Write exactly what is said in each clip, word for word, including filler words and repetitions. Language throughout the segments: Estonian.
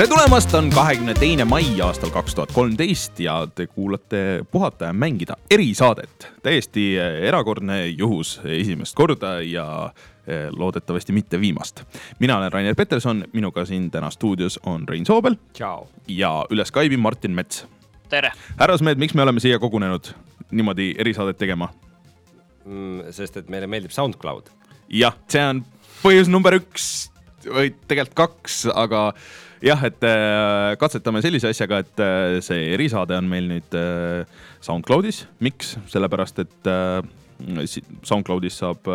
tere tulemast, on kahekümne teine mai aastal kaks tuhat kolmteist ja te kuulate Puhata ja mängida erisaadet. Täiesti erakordne juhus esimest korda ja loodetavasti mitte viimast. Mina olen Rainer Peterson, minuga siin täna stuudios on Rein Soobel. Ciao. Ja üle Skype'i Martin Mets. Tere. Härrasmehed, miks me oleme siia kogunenud niimoodi erisaadet tegema? Mm, sest et meile meeldib SoundCloud. Jah, see on põhjus number üks või tegelikult kaks, aga jah, et katsetame sellise asjaga, et see erisaade on meil nüüd SoundCloudis. Miks? Sellepärast, et SoundCloudis saab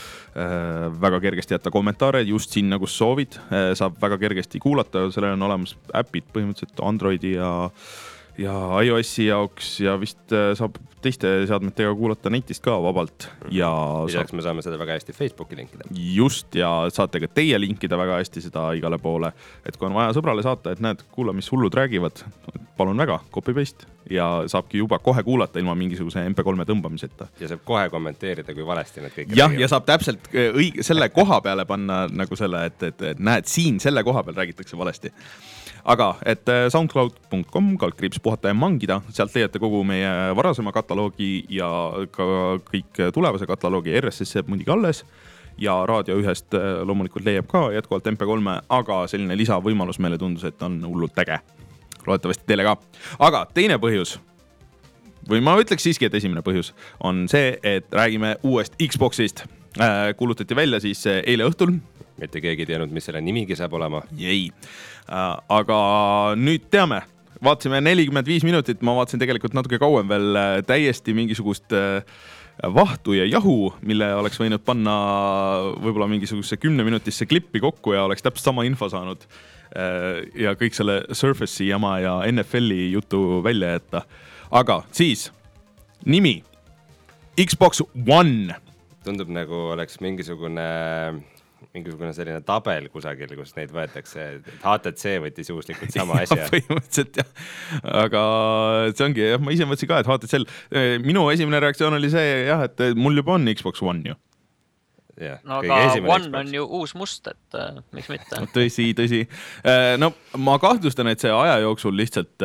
väga kergesti jätta kommentaare just sinna, kus soovid. Saab väga kergesti kuulata, sellel on olemas äpid põhimõtteliselt Androidi ja ja iOS-i jaoks ja vist saab teiste seadmetega kuulata netist ka vabalt. Ja lisaks me saame seda väga hästi Facebooki linkida. Just, ja saate ka teie linkida väga hästi seda igale poole. Et kui on vaja sõbrale saata, et näed, kuula, mis hullud räägivad, palun väga, copy-paste. Ja saabki juba kohe kuulata ilma mingisuguse M P kolme tõmbamiseta. Ja saab kohe kommenteerida, kui valesti need kõik jah, räägivad. Ja saab täpselt õige, selle koha peale panna nagu selle, et, et, et näed, siin selle koha peal räägitakse valesti. Aga et soundcloud punkt com kaldkriips puhata ja mangida, sealt leiate kogu meie varasema kataloogi ja ka kõik tulevase kataloogi R S S jääb muidugi alles ja Raadio ühest loomulikult leiab ka jätkuvalt M P kolme, aga selline lisavõimalus meile tundus, et on hullult äge. Loodetavasti teile ka. Aga teine põhjus, või ma ütleks siiski, et esimene põhjus on see, et räägime uuest Xboxist. Kuulutati välja siis eile õhtul. Mitte keegi teadnud, mis selle nimigi saab olema. Ei. Aga nüüd teame, vaatasime nelikümmend viis minutit, ma vaatasin tegelikult natuke kauem veel täiesti mingisugust vahtu ja jahu, mille oleks võinud panna võib-olla mingisuguse kümne minutisse klippi kokku ja oleks täpselt sama info saanud ja kõik selle Surface'i jama ja N F L-i jutu välja jätta. Aga siis, nimi Xbox One. Tundub nagu oleks mingisugune... mingisugune selline tabel kusagil, kus neid võetakse. H T C võttis juhuslikult sama asja. Põhimõtteliselt jah. Aga see ongi, jah, ma ise mõtlesin ka, et H T C. Minu esimene reaktsioon oli see, jah, et mul juba on Xbox One ju. Ja, no aga One Xbox on ju uus must, et uh, miks mitte? Tõsi, tõsi. No ma kahtlustan, et see aja jooksul lihtsalt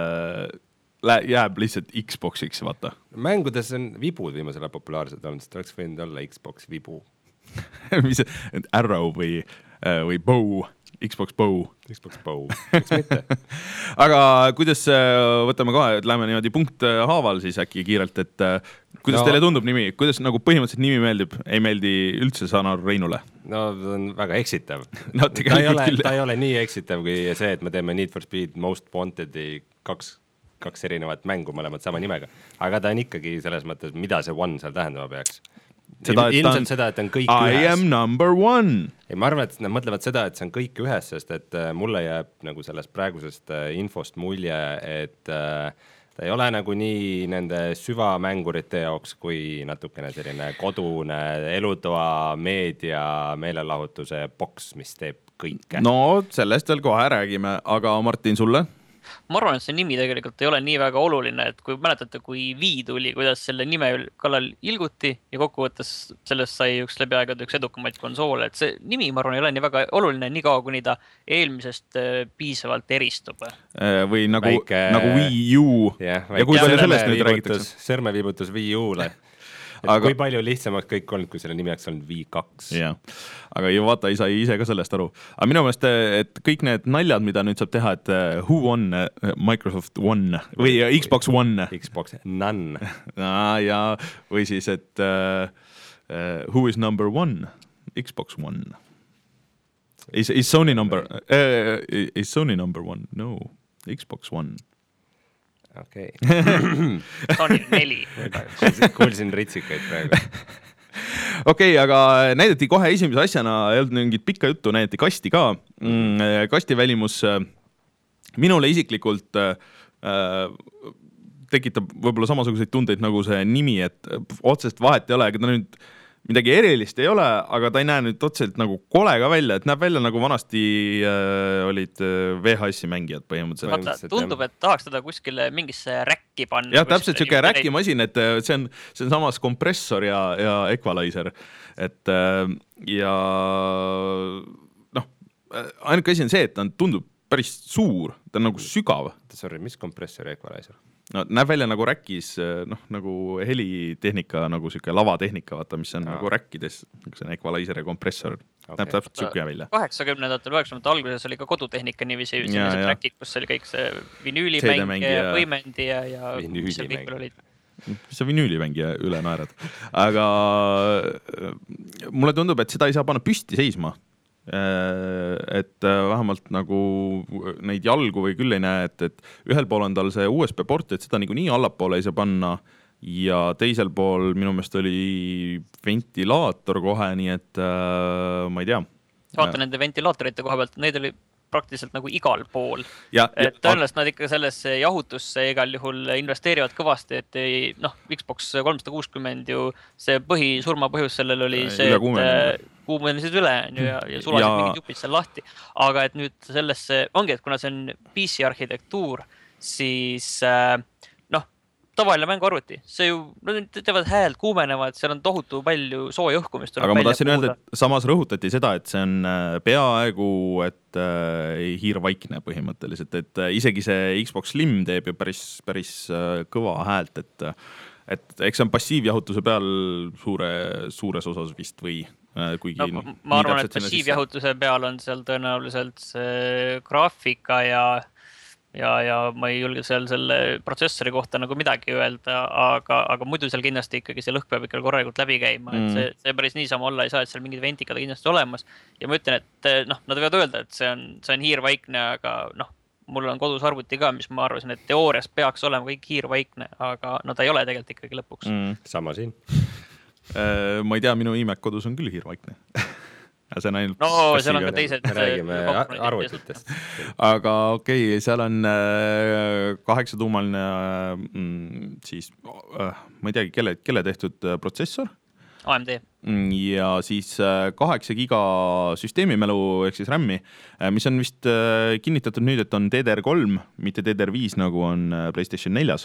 uh, jääb lihtsalt Xboxiks, vaata. Mängudes on vibud viimasele populaarsed olnud, sest oleks võinud olla Xbox vibu. mis Arrow või, või Bow, Xbox Bow. Xbox Bow, miks mitte? Aga kuidas võtame kohe, et läheme niimoodi punkt haaval siis äkki kiirelt, et kuidas no, teile tundub nimi? Kuidas nagu põhimõtteliselt nimi meeldib? Ei meeldi üldse Sanar Reinule? No ta on väga eksitav. No, ta, ei ole, ta ei ole nii eksitav kui see, et me teeme Need for Speed Most Wanted'i kaks, kaks erinevat mängu mõlemad sama nimega. Aga ta on ikkagi selles mõttes, mida see One seal tähendama peaks. Seda, ilmselt on, seda, et on kõik I ühes. I am number one. Ei, ma arvan, et nad mõtlevad seda, et see on kõik ühes, sest et mulle jääb nagu sellest praegusest infost mulje, et ta ei ole nagu nii nende süvamängurite jaoks kui natukene selline kodune elutoa, meedia, meelelahutuse boks, mis teeb kõike. No, sellest veel kohe räägime, aga Martin, sulle? Ma arvan, et see nimi tegelikult ei ole nii väga oluline, et kui mäletate, kui Wii tuli, kuidas selle nime kallal ilguti ja kokkuvõttes sellest sai üks läbi aegade üks edukamaid konsoole, et see nimi, ma arvan, ei ole nii väga oluline, nii kaua, kuni ta eelmisest piisavalt eristub. Või nagu, Väike... nagu Wii U. Ja, ja kui palju sellest nüüd räägitakse? Sõrmeviibutus Wii U-le. Aga... kui palju lihtsamalt kõik olnud, kui selle nimeks on V kaks. Ja. Aga ju vaata, ei saa ise ka sellest aru. Aga minu meelest, et kõik need naljad, mida nüüd saab teha, et who on Microsoft One või Xbox One. Xbox None. Ja, või siis, et uh, who is number one? Xbox One. Is, is Sony number uh, is Sony number one? No, Xbox One. Okei. Sony neli. Kuulsin ritsikaid praegu. Okei, okay, aga näidati kohe esimese asjana, ei olnud mingit pikka juttu, näidati kasti ka. Kasti välimus minule isiklikult äh, tekitab võib-olla samasuguseid tundeid nagu see nimi, et otsest vahet ei ole, aga ta nüüd midagi erilist ei ole, aga ta ei näe nüüd otseselt nagu kole ka välja, et näeb välja nagu vanasti äh, olid V H S-i mängijad põhimõtteliselt. Vaata, tundub, et tahaks teda kuskile mingisse räkki panna. Jah, täpselt siuke räkimasin, et see on, see on samas kompressor ja, ja equalizer. Et äh, ja noh, ainuke asi on see, et ta tundub päris suur, ta on nagu sügav. Sorry, mis kompressor equalizer? No, näeb välja nagu räkis, noh, nagu helitehnika, nagu siuke lavatehnika, vaata, mis on no. nagu räkkides, see on equalizer ja kompressor. Okay. Näeb täpselt siuke välja. kaheksakümnendatel, üheksakümnendatel alguses oli ka kodutehnika niiviisi sellised räkid, kus oli kõik see vinüülimäng ja võimendi ja, ja mis seal kõik olid. Mis sa vinüülimängija üle naerad. Aga mulle tundub, et seda ei saa panna püsti seisma. Et vähemalt nagu neid jalgu või küll ei näe, et, et ühel pool on tal see U S B port, et seda nagu nii allapoole ei saa panna ja teisel pool minu meelest oli ventilaator kohe, nii et äh, ma ei tea. Vaata nende ventilaatorite koha pealt, neid oli praktiliselt nagu igal pool. Ja, et tõenäoliselt nad ikka sellesse jahutusse igal juhul investeerivad kõvasti, et ei, noh, Xbox kolmsada kuuskümmend ju see põhi, surma põhjus sellel oli see, et kuumenesid üle ja, ja sulasid ja... mingid jupid seal lahti. Aga et nüüd sellesse, ongi, et kuna see on P C arhitektuur, siis noh, tavaline mänguarvuti, see ju, nad teevad häält, kuumenevad, seal on tohutu palju sooja õhkumist. Aga ma tahtsin öelda, et samas rõhutati seda, et see on peaaegu, et äh, hiirvaikne põhimõtteliselt, et äh, isegi see Xbox Slim teeb ju päris, päris äh, kõva häält, et, et eks see on passiivjahutuse peal suure, suures osas vist või äh, kuigi no, ma arvan, et passiivjahutuse peal on seal tõenäoliselt see graafika ja Ja, ja ma ei julge seal selle protsessori kohta nagu midagi öelda, aga, aga muidu seal kindlasti ikkagi see lõhk peab ikka korralikult läbi käima, et see, see päris niisama olla ei saa, et seal mingid ventikad kindlasti olemas. Ja ma ütlen, et noh, nad võivad öelda, et see on, see on hiirvaikne, aga noh, mul on kodus arvuti ka, mis ma arvasin, et teoorias peaks olema kõik hiirvaikne, aga no ta ei ole tegelikult ikkagi lõpuks. Mm, sama siin. Ma ei tea, minu iMac kodus on küll hiirvaikne. See on ainult no, seal on ka teised. Räägime arvutitest. Aga okei, okay, seal on kaheksatuumaline siis, ma ei teagi, kelle, kelle tehtud protsessor. A M D. Ja siis kaheksa giga süsteemimälu, ehk siis RAM-i, mis on vist kinnitatud nüüd, et on D D R kolm, mitte D D R viis, nagu on PlayStation neljas.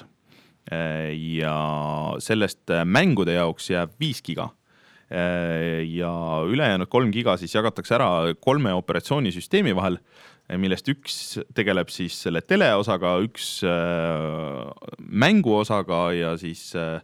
Ja sellest mängude jaoks jääb viis giga. Ja ülejäänud kolm giga siis jagatakse ära kolme operatsioonisüsteemi vahel, millest üks tegeleb siis selle teleosaga, üks mänguosaga ja siis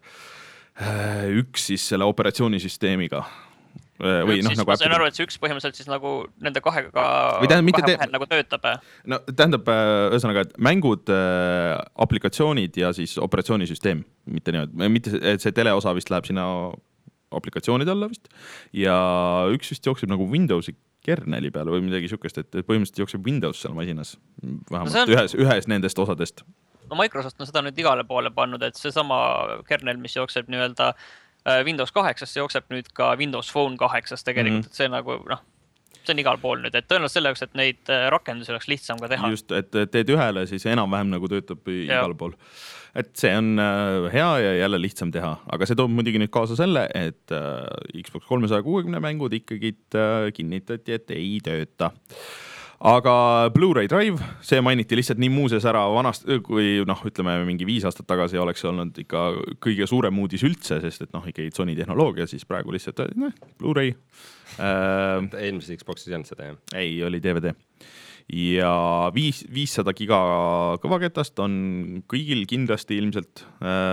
üks siis selle operatsioonisüsteemiga. Või üks, noh, nagu ma sain aru, et see üks põhimõtteliselt siis nagu nende kahega tähendab, kahe te... vahel nagu töötab. No, tähendab, ühesõnaga, et mängud, aplikatsioonid ja siis operatsioonisüsteem, mitte niimoodi, mitte et see teleosa vist läheb sinna aplikatsioonide alla vist ja üks vist jookseb nagu Windowsi kerneli peale või midagi sükest, et põhimõtteliselt jookseb Windows seal masinas vähemalt no on... ühes, ühes nendest osadest. No Microsoft on seda nüüd igale poole pannud, et see sama kernel, mis jookseb nii-öelda Windows kaheksas, see jookseb nüüd ka Windows Phone kaheksas tegelikult, mm-hmm. et see nagu noh, see on igal pool nüüd, et tõenäoliselt selle jaoks, et neid rakendusi oleks lihtsam ka teha. Just, et teed ühele, siis enam-vähem nagu töötab ja. Igal pool. Et see on hea ja jälle lihtsam teha, aga see toob muidugi nüüd kaasa selle, et Xbox kolmesaja kuuekümne mängud ikkagi kinnitati, et ei tööta. Aga Blu-ray Drive, see mainiti lihtsalt nii muuses ära vanast, kui noh, ütleme mingi viis aastat tagasi oleks olnud ikka kõige suurem uudis üldse, sest et noh, ikkagi Sony tehnoloogia, siis praegu lihtsalt noh, Blu-ray. Eelmises Xboxis ei olnud seda, jah? Ei, oli D V D. Ja viis, viissada giga kõvaketast on kõigil kindlasti ilmselt,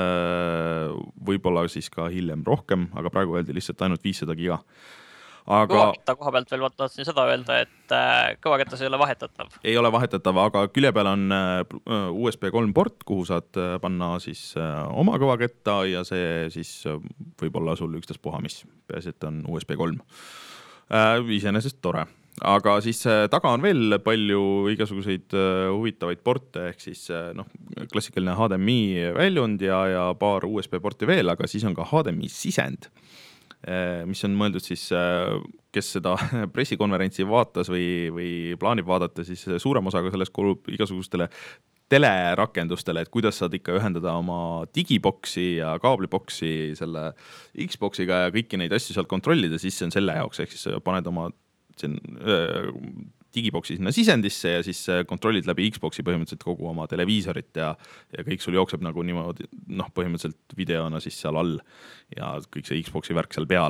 võib-olla siis ka hiljem rohkem, aga praegu öeldi lihtsalt ainult viissada giga. Aga... Kõvaketta koha pealt veel tahtsin seda öelda, et kõvaketas ei ole vahetatav. Ei ole vahetatav, aga külje peal on U S B kolm port, kuhu saad panna siis oma kõvaketta ja see siis võib olla sul ükstas puha, mis peas, et on U S B kolm. Iseenesest tore. Aga siis taga on veel palju igasuguseid huvitavaid porte, ehk siis noh, klassikaline H D M I väljund ja, ja paar U S B porti veel, aga siis on ka H D M I sisend, mis on mõeldud siis, kes seda pressikonverentsi vaatas või, või plaanib vaadata, siis suurem osaga sellest kulub igasugustele telerakendustele, et kuidas saad ikka ühendada oma digiboksi ja kaabliboksi selle Xboxiga ja kõiki neid asju sealt kontrollida, siis see on selle jaoks, ehk siis paned oma see on digiboksi sinna sisendisse ja siis kontrollid läbi Xboxi põhimõtteliselt kogu oma televiisorit ja, ja kõik sul jookseb nagu niimoodi, noh, põhimõtteliselt videona siis seal all ja kõik see Xboxi värk seal peal.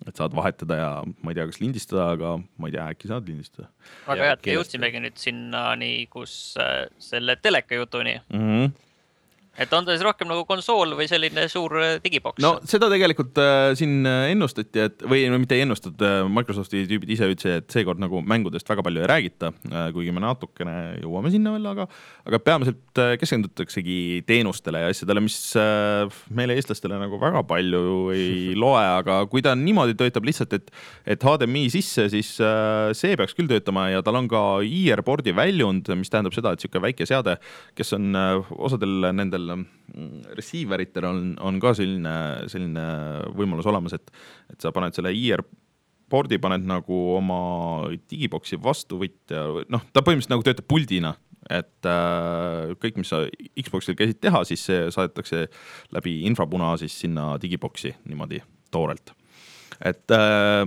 et saad vahetada ja ma ei tea, kas lindistada, aga ma ei tea, äkki saad lindistada. Aga jah, et jõudsimegi nüüd sinnani, kus äh, selle teleka jutuni. Mhm. Et on ta siis rohkem nagu konsool või selline suur digiboks? No seda tegelikult äh, siin ennustati, et või no, mitte ennustud, äh, Microsofti tüübid ise ütlesid, et seekord nagu mängudest väga palju ei räägita, äh, kuigi me natukene jõuame sinna veel, aga, aga peamiselt äh, keskendutaksegi teenustele ja asjadele, mis äh, meile eestlastele nagu väga palju ei loe, aga kui ta niimoodi töötab lihtsalt, et, et H D M I sisse, siis äh, see peaks küll töötama ja tal on ka I R-pordi väljund, mis tähendab seda, et siuke väike seade, kes on äh, osadel nendel receiver'itel on, on ka selline, selline võimalus olemas, et, et sa paned selle I R-pordi, paned nagu oma digiboksi vastuvõtja, noh, ta põhimõtteliselt nagu töötab puldina, et äh, kõik, mis sa Xboxil käisid teha, siis see saadetakse läbi infrapuna siis sinna digiboksi niimoodi toorelt. Et äh,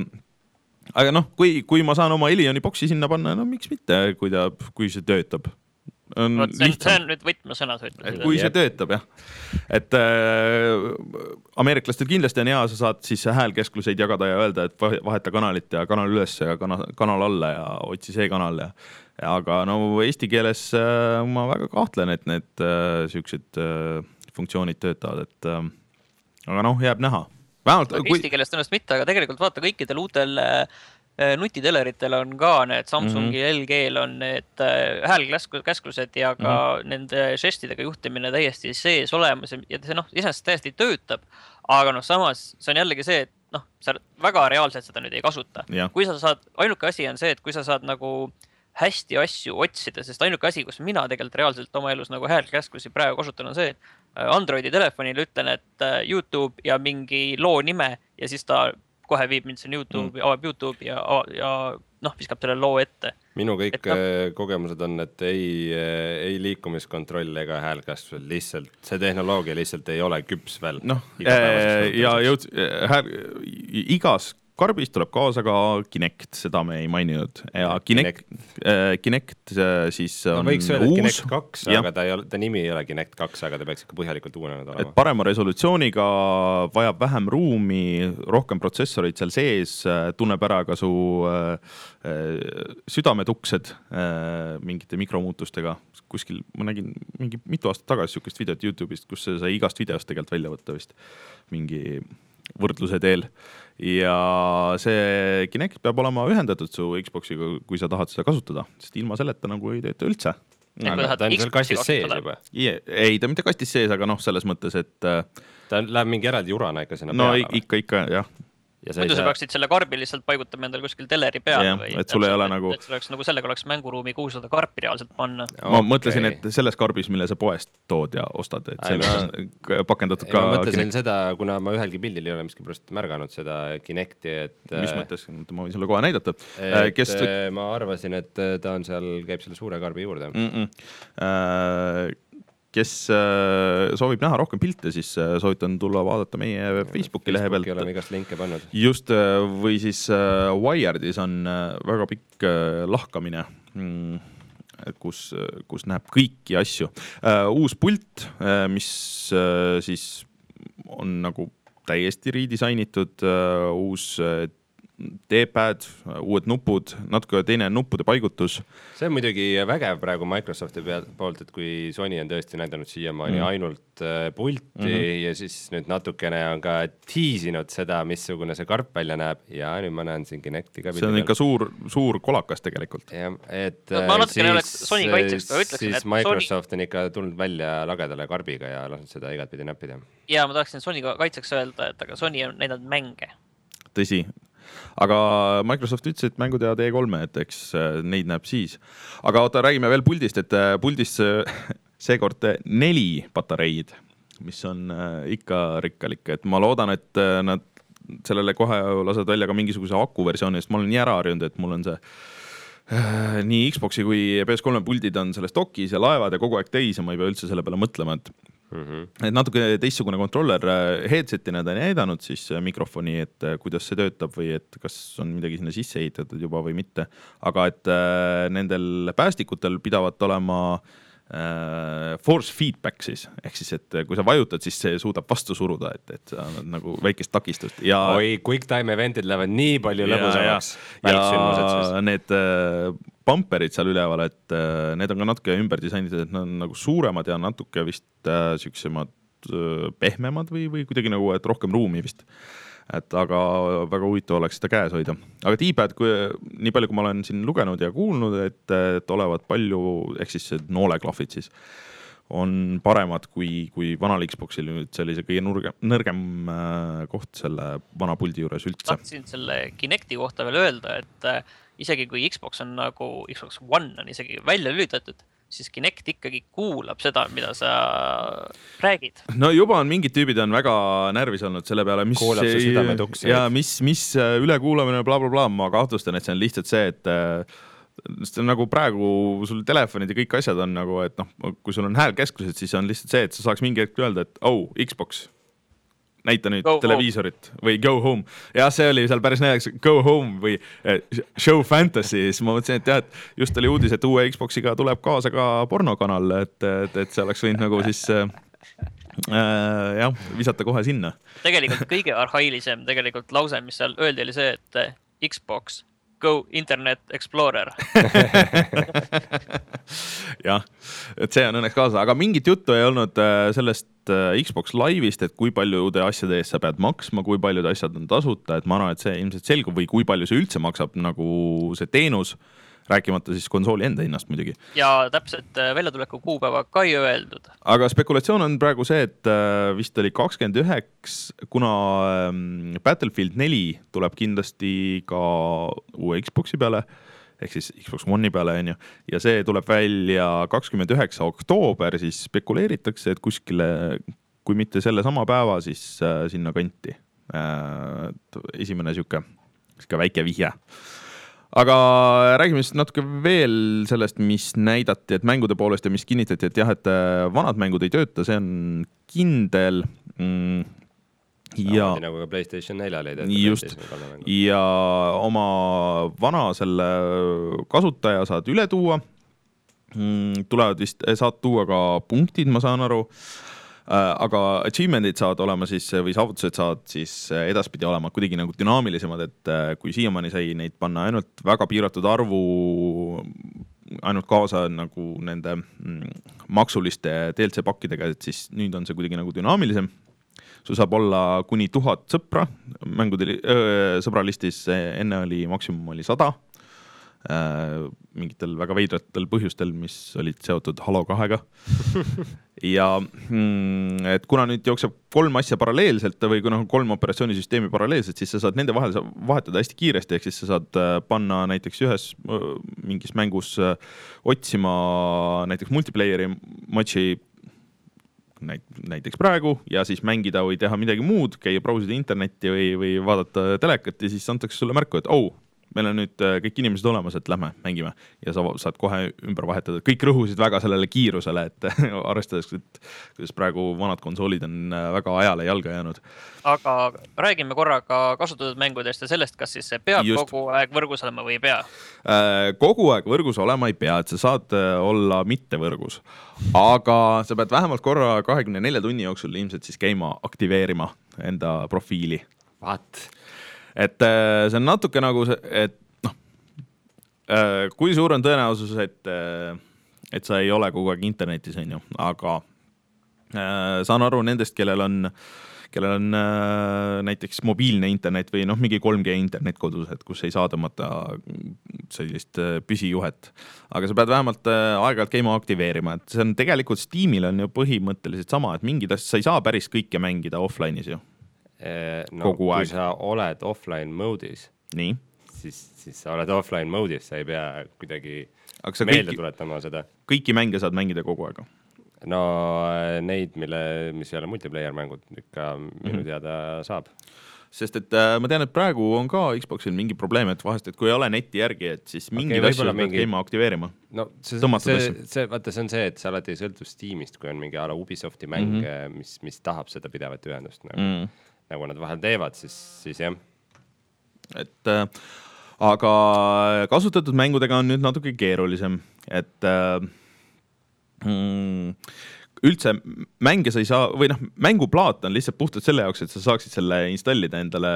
aga noh, kui, kui ma saan oma Elioni boksi sinna panna, no miks mitte, kui, ta, kui see töötab. On Võt, see, on, see on nüüd võtmesõna. Et kui see töötab, jah. Et äh, ameeriklastel kindlasti on hea, sa saad siis häälkeskluseid jagada ja öelda, et vaheta kanalit ja kanal üles ja kanal, kanal alla ja otsi see kanal. Ja, ja aga no eesti keeles äh, ma väga kahtlen, et need äh, siuksed äh, funktsioonid töötavad. Et, äh, aga noh, jääb näha. Vähemalt, kui... Eesti keelest ennast mitte, aga tegelikult vaata kõikidel uutel nutiteleritel on ka need Samsungi mm-hmm. L G-l on need häälkäsklused ja ka mm-hmm. nende žestidega juhtimine täiesti sees olemas ja see noh, iseenesest täiesti töötab, aga noh, samas see on jällegi see, et noh, sa väga reaalselt seda nüüd ei kasuta. Yeah. Kui sa saad, ainuke asi on see, et kui sa saad nagu hästi asju otsida, sest ainuke asi, kus mina tegelikult reaalselt oma elus nagu häälkäsklusi praegu kasutan, on see, et Androidi telefonil ütlen, et YouTube ja mingi loo nime ja siis ta kohe viib mind siin YouTube, mm. avab YouTube ja, ja noh, viskab selle loo ette. Minu kõik et, no, kogemused on, et ei, ei liikumiskontroll ega häälkasv, lihtsalt see tehnoloogia lihtsalt ei ole küps veel. Noh, ja jõud, hääl, igas karbis tuleb kaasa ka Kinect, seda me ei maininud. Ja Kinect, Kinect. Kinect siis on no, võiks öelda, uus. Kinect kaks, aga ta, ei ole, ta nimi ei ole Kinect kaks, aga ta peaks ikka põhjalikult uuenenud olema. Et parema resolutsiooniga vajab vähem ruumi, rohkem protsessorid seal sees, tunneb ära ka su äh, südametuksed äh, mingite mikromuutustega. Kuskil, ma nägin mingi mitu aastat tagasi sükest videot YouTube'ist, kus see sai igast videost tegelikult välja võtta vist mingi võrdluse teel. Ja see Kinect peab olema ühendatud su Xboxiga, kui sa tahad seda kasutada, sest ilma selleta nagu ei tööta üldse. Aga ta on seal kastis sees juba. Ei, ta mitte kastis sees, aga noh, selles mõttes, et ta läheb mingi eraldi jurana ikka sinna no, peale. No ikka, ikka, jah. Muidu sa peaksid selle karbi lihtsalt paigutama endal kuskil teleri peale. Ja, et sulle ei ole nagu... Et oleks, nagu sellega oleks mänguruumi kuussada karpi reaalselt panna. Ma okay. mõtlesin, et selles karbis, mille sa poest tood ja ostad, et selles on pakendatud ka... Ma mõtlesin Kinect. Seda, kuna ma ühelgi pildil ei ole miski pärast märganud seda Kinecti, et... Mis mõttes? Ma võin sulle kohe näidata. Et Kes... Ma arvasin, et ta on seal, käib selle suure karbi juurde. Mm-mm. Äh... Kes soovib näha rohkem pilte, siis soovitan tulla vaadata meie Facebooki lehe pealt. Oleme igast linke pannud. Just, või siis Wiredis on väga pikk lahkamine, kus, kus näeb kõiki asju. Uus pult, mis siis on nagu täiesti ridisainitud, uus D-pad, uued nupud, natuke teine nuppude paigutus. See on muidugi vägev praegu Microsofti poolt, et kui Sony on tõesti näidanud siiamaani mm. ainult pulti mm-hmm. ja siis nüüd natukene on ka tiisinud seda, missugune see karp välja näeb ja nüüd ma näen siin Kinecti ka. See on ikka suur, suur kolakas tegelikult. Ja, et no, ma natukene oleks Sony kaitseks, aga ütleksin, siis et Microsoft Sony... on ikka tulnud välja lagedale karbiga ja lasknud seda igat pidi näppida. Ja ma tahaksin Sony kaitseks öelda, et aga Sony on näidanud mänge. Tõsi. Aga Microsoft ütles, et mängud jäävad E kolme, et eks neid näeb siis. Aga oota, räägime veel puldist, et puldist seekord neli patareid, mis on ikka rikkalik. Et ma loodan, et nad sellele kohe lased välja ka mingisuguse akuversiooni, sest ma olen nii ära harjunud, et mul on see nii Xboxi kui P S kolme puldid on selles dokis ja laevad ja kogu aeg täis ja ma ei pea üldse selle peale mõtlema, et Mm-hmm. et natuke teistsugune kontroller headsetina ta ei näidanud siis mikrofoni, et kuidas see töötab või et kas on midagi sinna sisse ehitatud juba või mitte, aga et nendel päästikutel pidavat olema force feedback siis, ehk siis, et kui sa vajutad, siis see suudab vastu suruda, et, et sa on nagu väikest takistust. Ja, oi, quick time eventid lähevad nii palju lõbusamaks. Ja, ja need bumperid seal üleval, et need on ka natuke ümber disainitud, et nad on nagu suuremad ja natuke vist süksemad pehmemad või, või kuidagi nagu, et rohkem ruumi vist. Et aga väga huvitav oleks seda käes hoida. Aga D-pad, kui, nii palju kui ma olen siin lugenud ja kuulnud, et, et olevat palju, ehk siis nooleklahvid siis, on paremad kui, kui vanal Xboxil. See oli see kõige nurge, nõrgem koht selle vana puldi juures üldse. Tahtsin selle Kinecti kohta veel öelda, et isegi kui Xbox on nagu, Xbox One on isegi välja lülitatud, siis Kinect ikkagi kuulab seda, mida sa räägid. No juba on mingid tüübid on väga närvis olnud selle peale, mis, kuulab see südame tuksi. Ja mis, mis ülekuulamine bla, bla, bla, ma kahtlustan, et see on lihtsalt see, et see on nagu praegu sul telefonid ja kõik asjad on nagu, et noh, kui sul on häälkeskused, siis on lihtsalt see, et sa saaks mingi hetk öelda, et oh, Xbox, näita nüüd go televiisorit home. Või go home. Ja see oli seal päris näiteks go home või show fantasy. Siis ma mõtlesin, et jah, et just oli uudis, et uue Xboxiga tuleb kaasa ka pornokanal, et, et, et see oleks võinud nagu siis äh, jah, visata kohe sinna. Tegelikult kõige arhailisem tegelikult lause, mis seal öeldi, oli see, et Xbox Go Internet Explorer. jah, et see on õnneks kaasa, aga mingit juttu ei olnud sellest Xbox Live'ist, et kui paljude asjade eest sa pead maksma, kui paljud asjad on tasuta, et ma arvan, et see ilmselt selgub või kui palju see üldse maksab nagu see teenus, rääkimata siis konsooli enda hinnast muidugi. Ja täpselt väljatuleku kuupäeva ka ei öeldud. Aga spekulatsioon on praegu see, et vist oli kakskümmend üheksa, kuna Battlefield neli tuleb kindlasti ka uue Xboxi peale, ehk siis Xbox One'i peale on ju, ja see tuleb välja kakskümmend üheksa oktoober, siis spekuleeritakse, et kuskile, kui mitte selle sama päeva, siis sinna kanti. Esimene siuke, siuke väike vihje. Aga räägime siis natuke veel sellest, mis näidati, et mängude poolest ja mis kinnitati, et jah, et vanad mängud ei tööta, see on kindel. Mm, ja, nagu ka PlayStation neli oli tööta. Just, ja oma vana selle kasutaja saad üle tuua. Mm, tulevad vist, saad tuua ka punktid, ma saan aru. Aga achievementid saad olema siis, või saavutused saad siis edaspidi olema kuidagi nagu dünaamilisemad, et kui siiamaani sai neid panna ainult väga piiratud arvu, ainult kaasa nagu nende maksuliste D L C pakkidega, et siis nüüd on see kuidagi nagu dünaamilisem. Sul saab olla kuni tuhat sõpra, mängude öö, sõbralistis enne oli maksimum oli sada, äh, mingitel väga veidratel põhjustel, mis olid seotud Halo kahega. Ja et kuna nüüd jookseb kolm asja paralleelselt või kuna kolm operatsioonisüsteemi paralleelselt, siis sa saad nende vahel vahetada hästi kiiresti, ehk siis sa saad panna näiteks ühes mingis mängus otsima näiteks multiplayeri matši näiteks praegu ja siis mängida või teha midagi muud, käia brausida internetti või, või vaadata telekat ja siis antakse sulle märku, et oh, meil on nüüd kõik inimesed olemas, et lähme mängime ja sa saad kohe ümber vahetada. Kõik rõhusid väga sellele kiirusele, et arvestades, et kuidas praegu vanad konsoolid on väga ajale jalga jäänud. Aga räägime korraga kasutatud mängudest ja sellest, kas siis see peab Just. kogu aeg võrgus olema või ei pea? Kogu aeg võrgus olema ei pea, et sa saad olla mitte võrgus. Aga sa pead vähemalt korra kahekümne nelja tunni jooksul ilmselt siis käima aktiveerima enda profiili. What? Et see on natuke nagu see, et noh, kui suur on tõenäosus, et, et sa ei ole kogu aeg internetis, on ju, aga saan aru nendest, kellel on, kellel on näiteks mobiilne internet või noh, mingi kolm G internet kodus, et kus ei saa tõmmata sellist püsijuhet. Aga sa pead vähemalt aeg-ajalt käima aktiveerima, et see on tegelikult Steamil on ju põhimõtteliselt sama, et mingid asjad sa ei saa päris kõike mängida offline'is ju. No, kui aeg. Sa oled offline mode'is, Nii. Siis, siis sa oled offline mode'is, sa ei pea kuidagi meelde kõiki, tuletama seda. Kõiki mänge saad mängida kogu aega? No neid, mille, mis ei ole multiplayer mängud, ikka minu mm-hmm. teada saab. Sest et äh, ma tean, et praegu on ka Xboxil mingi probleem, et vahest, et kui ei ole neti järgi, et siis mingi okay, asju mingi... pead käima aktiveerima. No see, see, see, vaata, see on see, et sa alati ei sõltu Steamist, kui on mingi ala Ubisofti mäng, mm-hmm. mis, mis tahab seda pidevat ühendust nagu. Mm. Nagu nad vahel teevad, siis, siis jah. Et, äh, aga kasutatud mängudega on nüüd natuke keerulisem, et äh, mm, üldse mänge sa ei saa, või noh, mänguplaat on lihtsalt puhtalt selle jaoks, et sa saaksid selle installida endale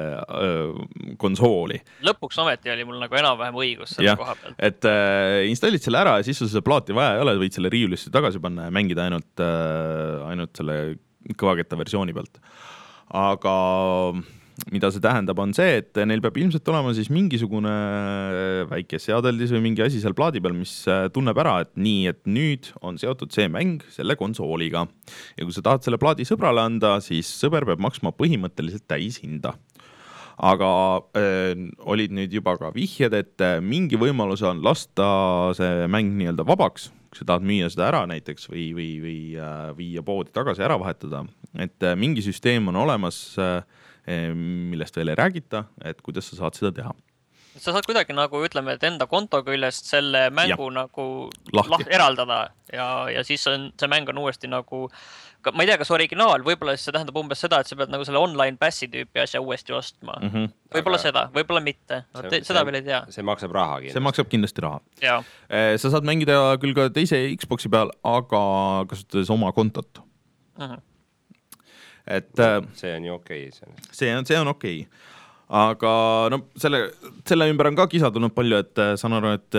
öö, konsooli. Lõpuks ometi oli mul nagu enam-vähem õigus selle ja, koha pealt. Et äh, installid selle ära ja siis sul seda plaati vaja ei ole, võid selle riiulisse tagasi panna ja mängida ainult, äh, ainult selle kõvaketta versiooni pealt. Aga mida see tähendab, on see, et neil peab ilmselt olema siis mingisugune väike seadeldis või mingi asi seal plaadi peal, mis tunneb ära, et nii, et nüüd on seotud see mäng selle konsooliga. Ja kui sa tahad selle plaadi sõbrale anda, siis sõber peab maksma põhimõtteliselt täis hinda. Aga äh, olid nüüd juba ka vihjed, et mingi võimalus on lasta see mäng nii-öelda vabaks, kui sa tahad müüa seda ära näiteks või, või, või äh, viia poodi tagasi ära vahetada. Et äh, mingi süsteem on olemas, äh, millest veel ei räägita, et kuidas sa saad seda teha. Sa saad kuidagi nagu, ütleme, et enda konto küljest selle mängu ja. nagu lahti. Laht, eraldada ja, ja siis on, see mäng on uuesti nagu, ma ei tea, kas originaal, võib-olla see tähendab umbes seda, et sa pead nagu selle online passi tüüpi asja uuesti ostma. Mm -hmm. Võib-olla Aga... seda, võib-olla mitte. No, te, seda veel ei tea. See maksab raha kindlasti. See maksab kindlasti raha. Ja. Sa saad mängida küll ka teise Xboxi peal, aga kasutades oma kontot. Mm -hmm. Et, see on ju okei. See on, see on okei. Aga no selle, selle ümber on ka kisa tulnud palju, et saan aru, et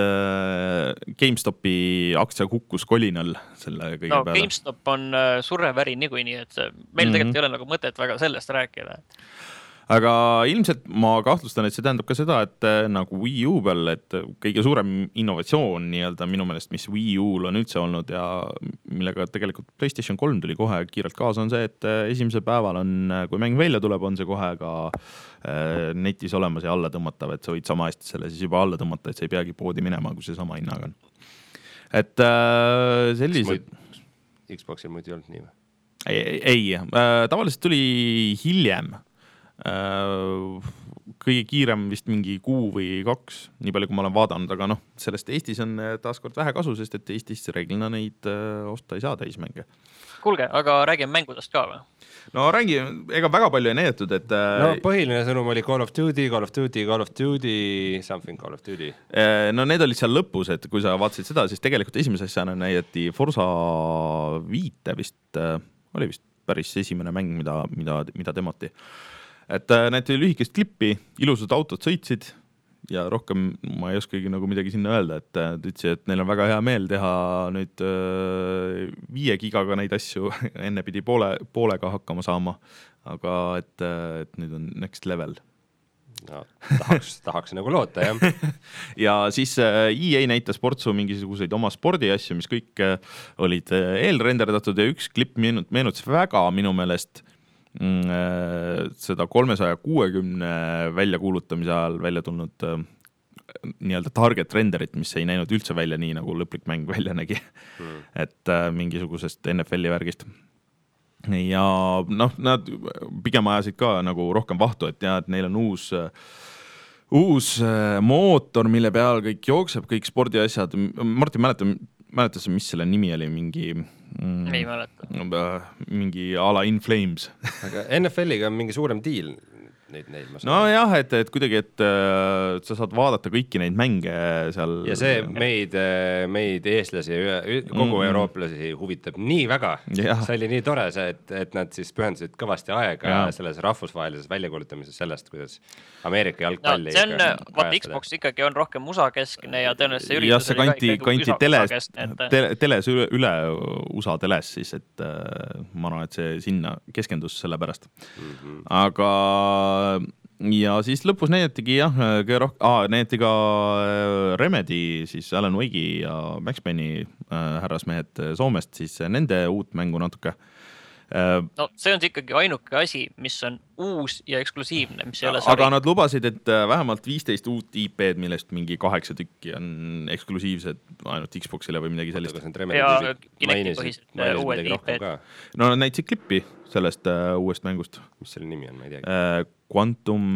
GameStopi aktsia kukkus kolinal selle kõige no, peale. GameStop on surreväri niikuinii, et see, meil mm-hmm. tegelikult ei ole nagu mõtet väga sellest rääkida. Aga ilmselt ma kahtlustan, et see tähendab ka seda, et nagu Wii U peal, et kõige suurem innovatsioon nii-öelda minu meelest, mis Wii U-l on üldse olnud ja millega tegelikult PlayStation kolm tuli kohe kiirelt kaasa, on see, et esimesel päeval on, kui mäng välja tuleb, on see kohe ka netis olemas ja alla tõmmatav, et sa võid sama hästi selle siis juba alla tõmmata, et sa ei peagi poodi minema, kui see sama hinnaga on. Et sellised... Xboxil muid ei olnud nii või? Ei, ei tavaliselt tuli hiljem. Kõige kiirem vist mingi kuu või kaks, nii palju kui ma olen vaadanud, aga noh, sellest Eestis on taaskord vähe kasu, sest et Eestis reeglina neid osta ei saa täismänge. Kuulge, aga räägime mängudest ka või? No räägi, ega väga palju ei näidatud, et... No põhiline sõnum oli Call of Duty, Call of Duty, Call of Duty, something Call of Duty. No need olid seal lõpus, et kui sa vaatasid seda, siis tegelikult esimese asjana näidati Forza viite vist, oli vist päris esimene mäng, mida, mida, mida demoti. Et näete lühikest klippi, ilusad autod sõitsid ja rohkem ma ei oskagi nagu midagi sinna öelda, et ütlesin, et neil on väga hea meel teha nüüd viie gigaga neid asju, enne pidi poole, poolega hakkama saama, aga et, et nüüd on next level. No, tahaks, tahaks nagu loota, jah. Ja siis E A näitas Sportsu mingisuguseid oma spordiasju, mis kõik olid eelrenderdatud ja üks klipp meenutas väga minu meelest seda kolmesaja kuuekümne väljakuulutamise ajal välja tulnud nii-öelda target renderit, mis ei näinud üldse välja nii, nagu lõplik mäng välja nägi. Hmm. Et mingisugusest N F L-i värgist. Ja noh, nad pigem ajasid ka nagu rohkem vahtu, et jah, et neil on uus, uus mootor, mille peal kõik jookseb, kõik spordiasjad. Martin mäletab, mäletas, mis selle nimi oli, mingi mm, ei mäleta. Mingi a la In Flames. Aga N F L-iga on mingi suurem diil neid, neid ma saan. No jah, et, et kuidagi, et äh, sa saad vaadata kõiki neid mänge seal. Ja see meid, meid eestlasi, kogu mm. eurooplasi huvitab nii väga. Ja. See oli nii tore see, et, et nad siis pühendasid kõvasti aega ja. Selles rahvusvahelises väljakuulutamises sellest, kuidas Ameerika jalgpalli. No, see on, vaat Xbox ikkagi on rohkem musakeskne ja tõenäoliselt see üritus ja, kanti, oli ka kanti teles, et... te, teles üle, üle U S A teles siis, et äh, ma arvan, et see sinna keskendus selle pärast. Mm-hmm. Aga ja siis lõpus näidetigi jah, ah, näideti ka Remedy, siis Alan Wake'i ja Max Payne'i äh, härrasmehed Soomest, siis nende uut mängu natuke. No see on ikkagi ainuke asi, mis on uus ja eksklusiivne, mis ei ole sari. Aga nad lubasid, et vähemalt viisteist uut I P-d, millest mingi kaheksa tükki on eksklusiivsed ainult Xboxile või midagi sellist. Ja Kinecti-põhiselt uued I P-d. No nad näitasid klippi sellest uh, uuest mängust. Mis selle nimi on, ma ei teagi. Uh, Quantum...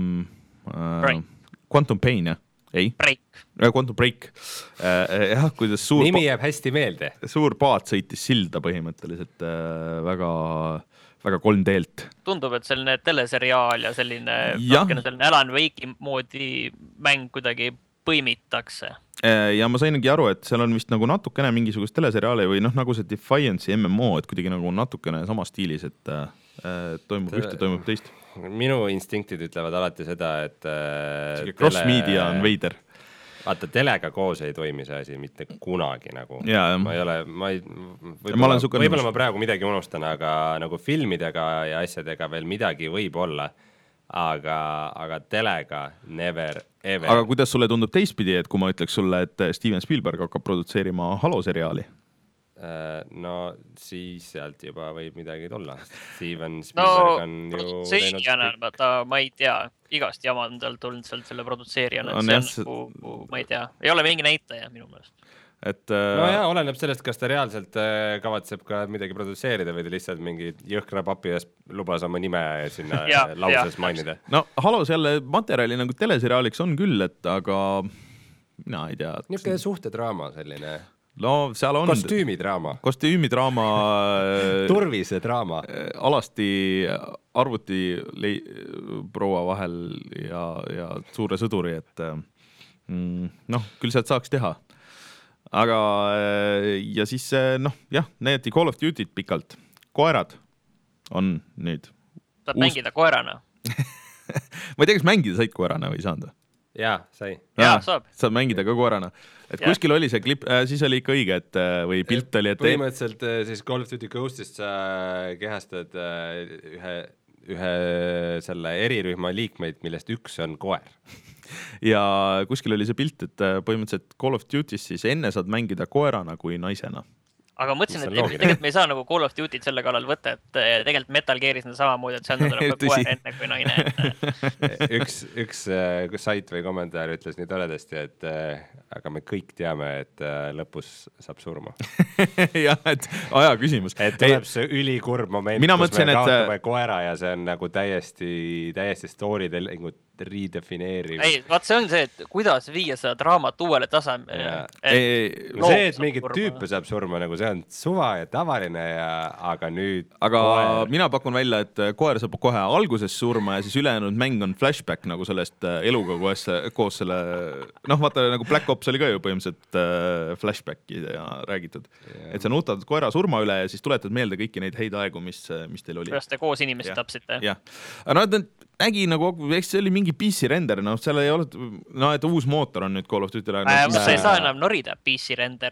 Uh, Quantum Pain, jah. Ei. Break. Quantum Break. Äh, jah, kuidas suur... Nimi jääb hästi meelde. Suur paat sõitis silda põhimõtteliselt äh, väga, väga kolm D-lt. Tundub, et selline teleseriaal ja selline, ja. selline Alan Wake'i moodi mäng kuidagi põimitakse. ja ma saingi aru, et seal on vist nagu natukene mingisugust teleseriaali või noh, nagu see Defiance'i M M O, et kuidagi nagu natukene sama stiilis, et äh, toimub see, ühte, toimub teist. Minu instinktid ütlevad alati seda, et äh, cross-media on veider. Vaata, telega koos ei toimi see asi mitte kunagi nagu. Ja, ma ei ole, ma ei, võib-olla, võib-olla ma praegu midagi unustan, aga nagu filmidega ja asjadega veel midagi võib olla. Aga, aga telega never ever. Aga kuidas sulle tundub teistpidi, et kui ma ütleks sulle, et Steven Spielberg hakkab produtseerima Halo seriaali? No siis sealt juba võib midagi tulla. Steven Spielberg no, on ju produtseerijana, ta, ma ei tea, igast jama on tal tulnud sealt selle produtseerijana, et see on jah, nagu, ma ei tea, ei ole mingi näitaja minu meelest. Et, no jah, oleneb sellest, kas ta reaalselt kavatseb ka midagi produtseerida või ta lihtsalt mingi jõhkra papi eest lubas oma nime sinna ja, lauses ja, mainida. No Halos jälle materjali nagu teleseriaaliks on küll, et aga mina ei tea. Niisugune suhtedraama selline. No seal on kostüümidraama. Kostüümidraama. Turvise draama. Alasti arvuti lei, proua vahel ja, ja suure sõduri, et mm, noh, küll sealt saaks teha. Aga ja siis noh, jah, näidati Call of Duty't pikalt. Koerad on nüüd. Saad uus... mängida koerana. Ma ei tea, kas mängida said koerana või ei saanud? Jaa, sai. Jaa, saab. Saab mängida ka koerana. Et ja. Kuskil oli see klip, äh, siis oli ikka õige, et või pilt oli, et põhimõtteliselt siis Call of Duty Ghostist sa kehastad ühe, ühe selle erirühma liikmeid, millest üks on koer. Ja kuskil oli see pilt, et põhimõtteliselt Call of Duty's siis enne saad mängida koerana kui naisena. Aga mõtlesin, et tegelikult me ei saa nagu Call of Duty't selle kallal võtta, et tegelikult Metal Gearis on samamoodi, et see on tuleb koer enne kui naine. üks üks sait või kommentaar ütles nii toredasti, et aga me kõik teame, et lõpus saab surma. Jah, et aja küsimus. Et tuleb see ülikurb moment, Mina kus mõtlesin, me kaotame et... koera ja see on nagu täiesti, täiesti story telingut redefineeriv. Ei, vaat see on see, et kuidas viia seda draamat uuele tasemele. See, et mingit tüüpe saab surma, nagu see on suva ja tavaline, ja, aga nüüd... Aga koer... mina pakun välja, et koer saab kohe alguses surma ja siis ülejäänud mäng on flashback nagu sellest eluga koos, koos selle... Noh, vaata, nagu Black Ops oli ka ju põhimõtteliselt flashbacki ja räägitud. Yeah. Et sa nutad koera surma üle ja siis tuletad meelde kõiki neid häid aegu, mis, mis teil oli. Kuidas te koos inimesi ja. Tapsite. Jah. Aga no, nägi nagu, eks see oli mingi P C render, no seal ei ole, no et uus mootor on nüüd Call of Duty. Äh, sa ei saa enam norida P C render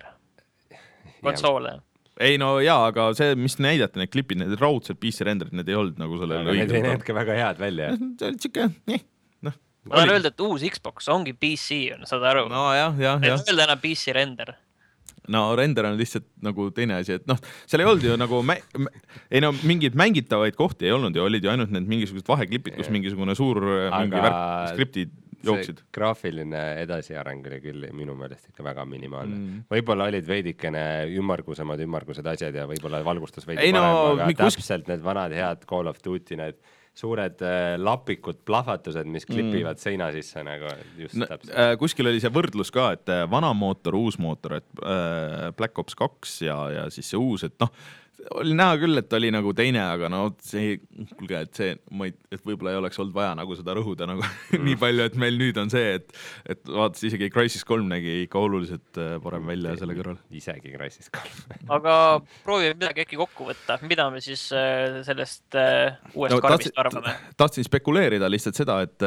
konsoole. Ei no jaa, aga see, mis näidati, need klipid, need raudselt P C renderid, need ei olnud nagu selle no, õige. Need ei näidka väga head välja. See oli tšike, eh, noh. Ma tahan öelda, et uus Xbox ongi P C, saad aru? No jah, jah, jah. Ei öelda enam P C render. No render on lihtsalt nagu teine asi, et noh, seal ei olnud ju nagu mä... ei no mingid mängitavaid kohti ei olnud ju, olid ju ainult need mingisugused vaheklipid, kus mingisugune suur aga mingi värk, skriptid jooksid. Graafiline edasiareng oli küll minu meelest ikka väga minimaalne. Mm. Võib-olla olid veidikene ümmargusemad ümmargused asjad ja võib-olla valgustus veidi ei, parem, no, aga täpselt kus... need vanad head Call of Duty, need suured äh, lapikud plahvatused, mis klipivad mm. seina sisse nagu just no, täpselt. Äh, kuskil oli see võrdlus ka, et äh, vana mootor, uus mootor, et äh, Black Ops kaks ja, ja siis see uus, et noh, oli näha küll, et oli nagu teine, aga no see, kuulge, et see, ma ei, et võib-olla ei oleks olnud vaja nagu seda rõhuda nagu mm. nii palju, et meil nüüd on see, et, et vaatas isegi Crysis kolm nägi ikka oluliselt parem välja selle kõrval. Isegi Crysis kolm. Aga proovime midagi äkki kokku võtta. Mida me siis sellest uuest no, karbist arvame? Tahtsin spekuleerida lihtsalt seda, et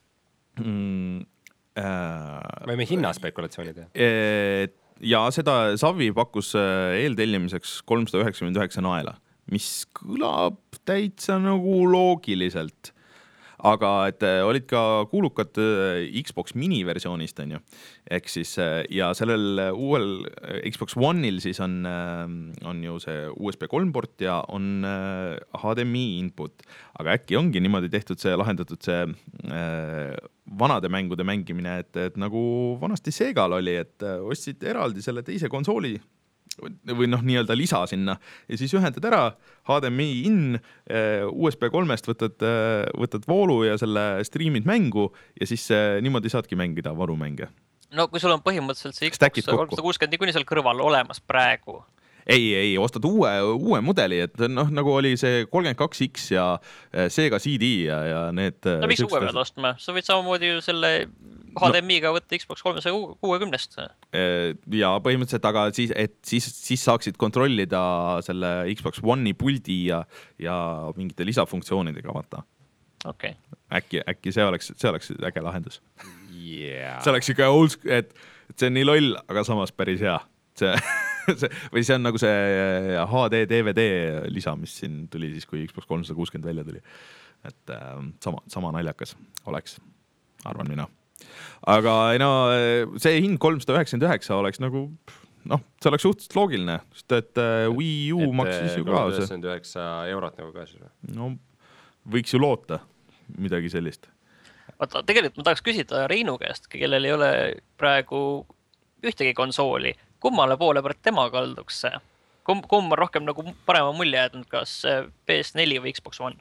mm, äh, võime hinnaspekulatsioonid. Et ja seda Savi pakkus eeltellimiseks kolmsada üheksakümmend üheksa naela, mis kõlab täitsa nagu loogiliselt. Aga et olid ka kuulukad Xbox mini versioonist, on ju. Ehk siis, ja sellel uuel Xbox One'il siis on, on ju see U S B kolm port ja on H D M I input. Aga äkki ongi niimoodi tehtud see, lahendatud see äh, vanade mängude mängimine, et, et nagu vanasti Segal oli, et ostsid eraldi selle teise konsooli või noh, nii-öelda lisa sinna ja siis ühendad ära H D M I in, U S B kolmest võtad, võtad voolu ja selle streamid mängu ja siis niimoodi saadki mängida varumänge. No kui sul on põhimõtteliselt see Xbox kolmsada kuuskümmend niikuinii seal kõrval olemas praegu, ei, ei, ostad uue, uue mudeli, et noh, nagu oli see kolmkümmend kaks X ja Sega C D ja, ja need... No miks uue pead ostma? Sa võid samamoodi ju selle H D M I-ga võtta Xbox kolmesaja kuuekümnest. Ja põhimõtteliselt, aga siis, et siis, siis saaksid kontrollida selle Xbox One'i puldi ja, ja mingite lisafunktsioonidega, vaata. Okay. Äkki, äkki see oleks, see oleks äge lahendus. Yeah. See oleks ikka old, et, et see on nii loll, aga samas päris hea. See... See, või see on nagu see H D D V D lisa, mis siin tuli siis, kui Xbox kolmsada kuuskümmend välja tuli. Et äh, sama, sama naljakas oleks, arvan mina. Aga no, see hind kolmsada üheksakümmend üheksa oleks nagu, noh, see oleks suhteliselt loogiline, sest et Wii U et, maksis ju ka. kolmsada üheksakümmend üheksa eurot nagu ka siis või? No, võiks ju loota midagi sellist. Vaata, tegelikult ma tahaks küsida Reinu käest, kellel ei ole praegu ühtegi konsooli. Kummale poole pärast tema kalduks see? Kumb, kumb on rohkem nagu parema mulje jäädnud, kas P S neli või Xbox One?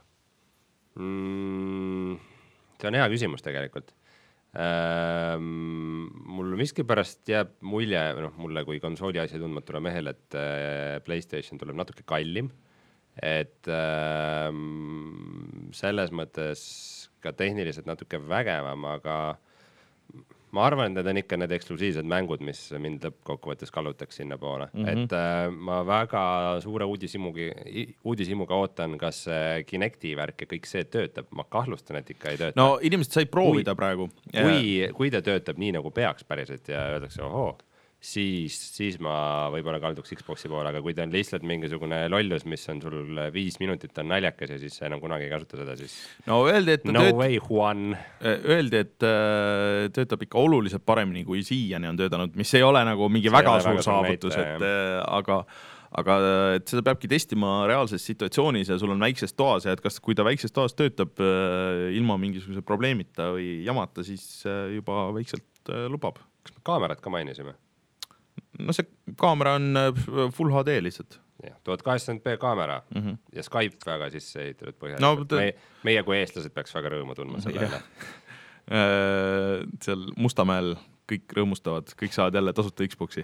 Mm, see on hea küsimus tegelikult. Ähm, mul miski pärast jääb mulje, noh, mulle kui konsooli asja tundmatule mehel, et PlayStation tuleb natuke kallim. Et ähm, selles mõttes ka tehniliselt natuke vägevam, aga ma arvan, et need on ikka need eksklusiivsed mängud, mis mind lõppkokkuvõttes kallutaks sinna poole. Mm -hmm. Et äh, ma väga suure uudisimuga, uudisimuga ootan, kas Kinecti värk ja kõik see töötab. Ma kahlustan, et ikka ei tööta. No inimesed said proovida kui, praegu. Kui, kui ta töötab nii, nagu peaks päriselt ja öeldakse, ohoo, siis, siis ma võib-olla kalduks Xboxi poole, aga kui ta on lihtsalt mingisugune lollus, mis on sul viis minutit on naljakas ja siis enam kunagi ei kasuta seda, siis no öeldi, et no tööt... way, Juan. Öeldi, et äh, töötab ikka oluliselt paremini kui siiani on töötanud, mis ei ole nagu mingi see väga suur väga saavutus, et äh, aga aga et seda peabki testima reaalses situatsioonis ja sul on väikses toas ja et kas, kui ta väikses toas töötab äh, ilma mingisuguse probleemita või jamata, siis äh, juba väikselt äh, lubab. Kas me kaamerat ka mainisime? No see kaamera on Full H D lihtsalt. tuhat kaheksakümmend p kaamera mm -hmm. ja Skype väga sisse ehitatud põhjalikult. No, te... meie, meie kui eestlased peaks väga rõõmu tundma selle üle. Seal Mustamäel kõik rõõmustavad, kõik saavad jälle tasuta Xboxi.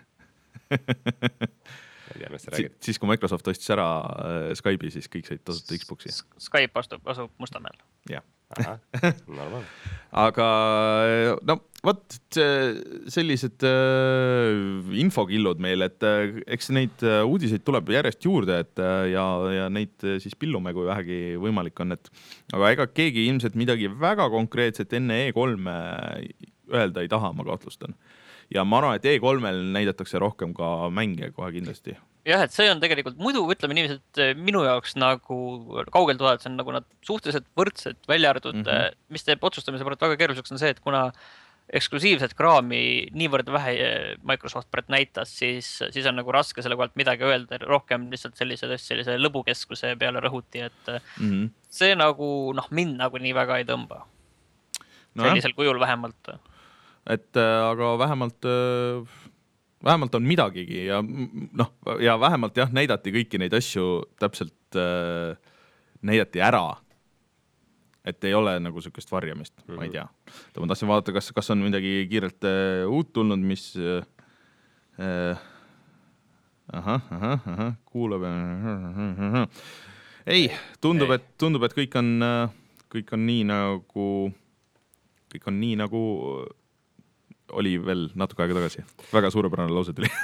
Si siis kui Microsoft ostis ära Skype'i, siis kõik said tasuta Xboxi. Skype asub, asub Mustamäel. Jah. Normaal. Aga no võt sellised äh, infokillud meil, et äh, eks neid äh, uudiseid tuleb järjest juurde, et äh, ja, ja neid äh, siis pillume, kui vähegi võimalik on, et aga ega keegi ilmselt midagi väga konkreetset enne E kolme öelda ei taha, ma kahtlustan. Ja ma arvan, et E kolmel näidatakse rohkem ka mänge kohe kindlasti. Jah, et see on tegelikult muidu, ütleme niiviisi, et minu jaoks nagu kaugelt vaadata, see on nagu nad suhteliselt võrdsed välja arvatud, mm -hmm. mis teeb otsustamise pärast väga keeruliseks on see, et kuna eksklusiivset kraami niivõrd vähe Microsoft pärast näitas, siis, siis on nagu raske selle kohalt midagi öelda, rohkem lihtsalt sellise, sellise lõbukeskuse peale rõhuti, et mm -hmm. see nagu noh, mind nagu nii väga ei tõmba. No sellisel jah. Kujul vähemalt. Et aga vähemalt vähemalt on midagigi ja noh, ja vähemalt jah, näidati kõiki neid asju täpselt äh, näidati ära. Et ei ole nagu sellist varjamist, mm -hmm. ma ei tea. Ma tahtsin vaadata, kas, kas on midagi kiirelt äh, uut tulnud, mis äh, aha, aha, aha, kuulab. Aha. Ei, tundub, ei. et tundub, et kõik on, kõik on nii nagu kõik on nii nagu oli veel natuke aega tagasi. Väga suurepärane lause tuli.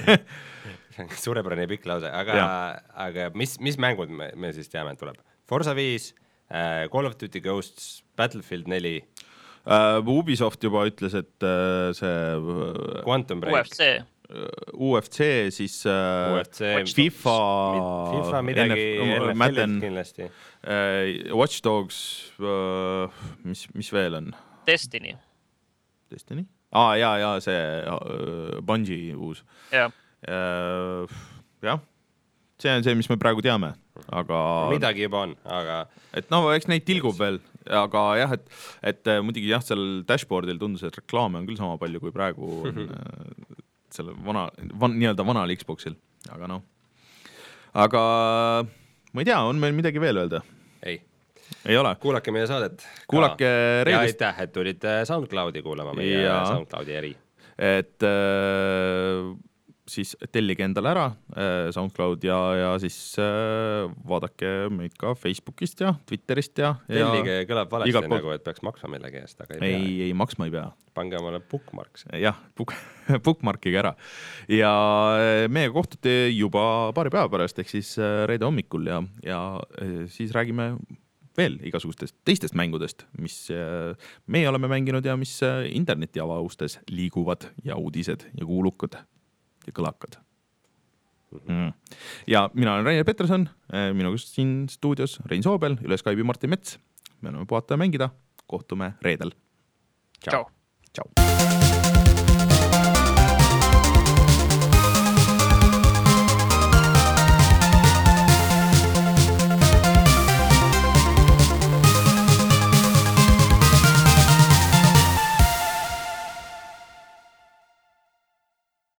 Suurepärane pikk lause, aga, aga mis, mis mängud me, me siis teame, et tuleb? Forza viis, uh, Call of Duty Ghosts, Battlefield neli. Uh, Ubisoft juba ütles, et uh, see uh, Quantum Break. U F C. U F C, siis uh, U F C, FIFA, FIFA midagi, N F L kindlasti. Uh, Watch Dogs, uh, mis, mis veel on? Destiny. Destiny? Aa, ah, jaa, jaa, see uh, Bungie uus. Jah. Uh, jah, see on see, mis me praegu teame, aga... Midagi juba on, aga... Et no, eks neid tilgub veel, aga jah, et, et muidugi jah, seal dashboardil tundus, et reklaame on küll sama palju kui praegu on selle vana, van, nii-öelda vanal Xboxil, aga noh. Aga ma ei tea, on meil midagi veel öelda? Ei. Ei ole. Kuulake meie saadet. Kuulake reedist. Ja aitäh, et tulite SoundCloudi kuulama meie ja SoundCloudi eri. Et äh, siis tellige endale ära SoundCloud ja, ja siis vaadake meid ka Facebookist ja Twitterist ja tellige kõlab valesti nagu, et peaks maksma millegi eest, aga ei pea. Ei, ei maksma ei pea. Pange omale bookmarks. Jah, book, bookmarkiga ära. Ja meie kohtute juba paari päeva pärast, ehk siis reede hommikul ja, ja siis räägime veel igasugustest teistest mängudest, mis meie oleme mänginud ja mis interneti avaustes liiguvad ja uudised ja kuulukad ja kõlakad. Mm. Ja mina olen Rainer Peterson, minuga siin stuudios Rein Soobel, üle Skype'i Martin Mets. Me oleme puhata ja mängida, kohtume reedel. Ciao. Ciao.